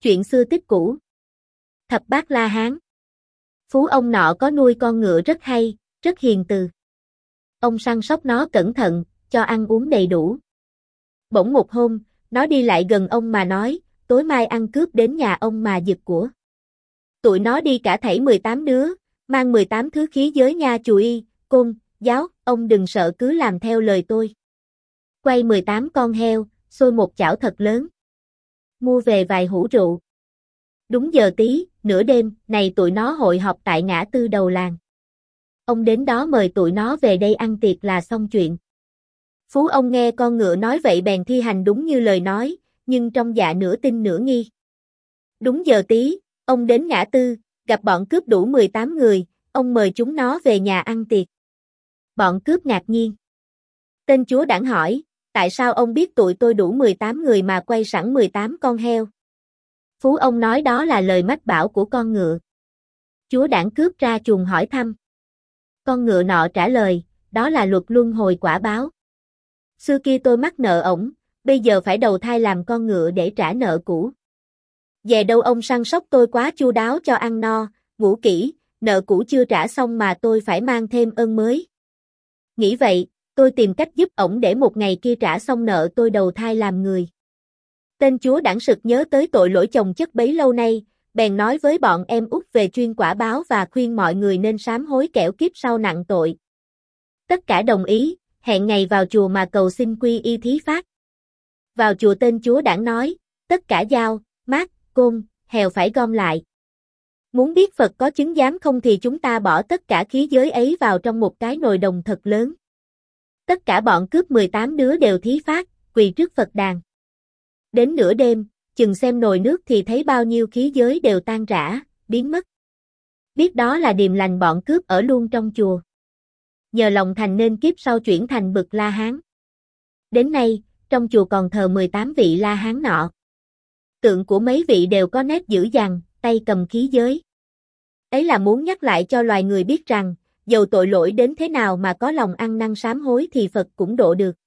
Chuyện xưa tích cũ. Thập bát La Hán. Phú ông nọ có nuôi con ngựa rất hay, rất hiền từ. Ông săn sóc nó cẩn thận, cho ăn uống đầy đủ. Bỗng một hôm, nó đi lại gần ông mà nói, tối mai ăn cướp đến nhà ông mà giật của. Tụi nó đi cả thảy 18 đứa, mang 18 thứ khí giới nha chùy, côn, giáo, ông đừng sợ cứ làm theo lời tôi. Quay 18 con heo, xôi một chảo thật lớn. Mua về vài hũ rượu. Đúng giờ tí, nửa đêm, này tụi nó hội họp tại ngã tư đầu làng. Ông đến đó mời tụi nó về đây ăn tiệc là xong chuyện. Phú ông nghe con ngựa nói vậy bèn thi hành đúng như lời nói, nhưng trong dạ nửa tin nửa nghi. Đúng giờ tí, ông đến ngã tư, gặp bọn cướp đủ 18 người, ông mời chúng nó về nhà ăn tiệc. Bọn cướp ngạc nhiên. Tên chúa đảng hỏi, tại sao ông biết tụi tôi đủ 18 người mà quay sẵn 18 con heo? Phú ông nói đó là lời mách bảo của con ngựa. Chúa đảng cướp ra chuồng hỏi thăm. Con ngựa nọ trả lời, đó là luật luân hồi quả báo. Xưa kia tôi mắc nợ ổng, bây giờ phải đầu thai làm con ngựa để trả nợ cũ. Về đâu ông săn sóc tôi quá chu đáo cho ăn no, ngủ kỹ, nợ cũ chưa trả xong mà tôi phải mang thêm ơn mới. Nghĩ vậy, tôi tìm cách giúp ổng để một ngày kia trả xong nợ tôi đầu thai làm người. Tên chúa đảng sực nhớ tới tội lỗi chồng chất bấy lâu nay, bèn nói với bọn em út về chuyên quả báo và khuyên mọi người nên sám hối kẻo kiếp sau nặng tội. Tất cả đồng ý, hẹn ngày vào chùa mà cầu xin quy y thí phát. Vào chùa tên chúa đảng nói, tất cả dao, mát, côn, hèo phải gom lại. Muốn biết Phật có chứng giám không thì chúng ta bỏ tất cả khí giới ấy vào trong một cái nồi đồng thật lớn. Tất cả bọn cướp 18 đứa đều thí phát, quỳ trước Phật đàn. Đến nửa đêm, chừng xem nồi nước thì thấy bao nhiêu khí giới đều tan rã, biến mất. Biết đó là điềm lành bọn cướp ở luôn trong chùa. Nhờ lòng thành nên kiếp sau chuyển thành bậc La Hán. Đến nay, trong chùa còn thờ 18 vị La Hán nọ. Tượng của mấy vị đều có nét dữ dằn, tay cầm khí giới. Ấy là muốn nhắc lại cho loài người biết rằng, dầu tội lỗi đến thế nào mà có lòng ăn năn sám hối thì Phật cũng độ được.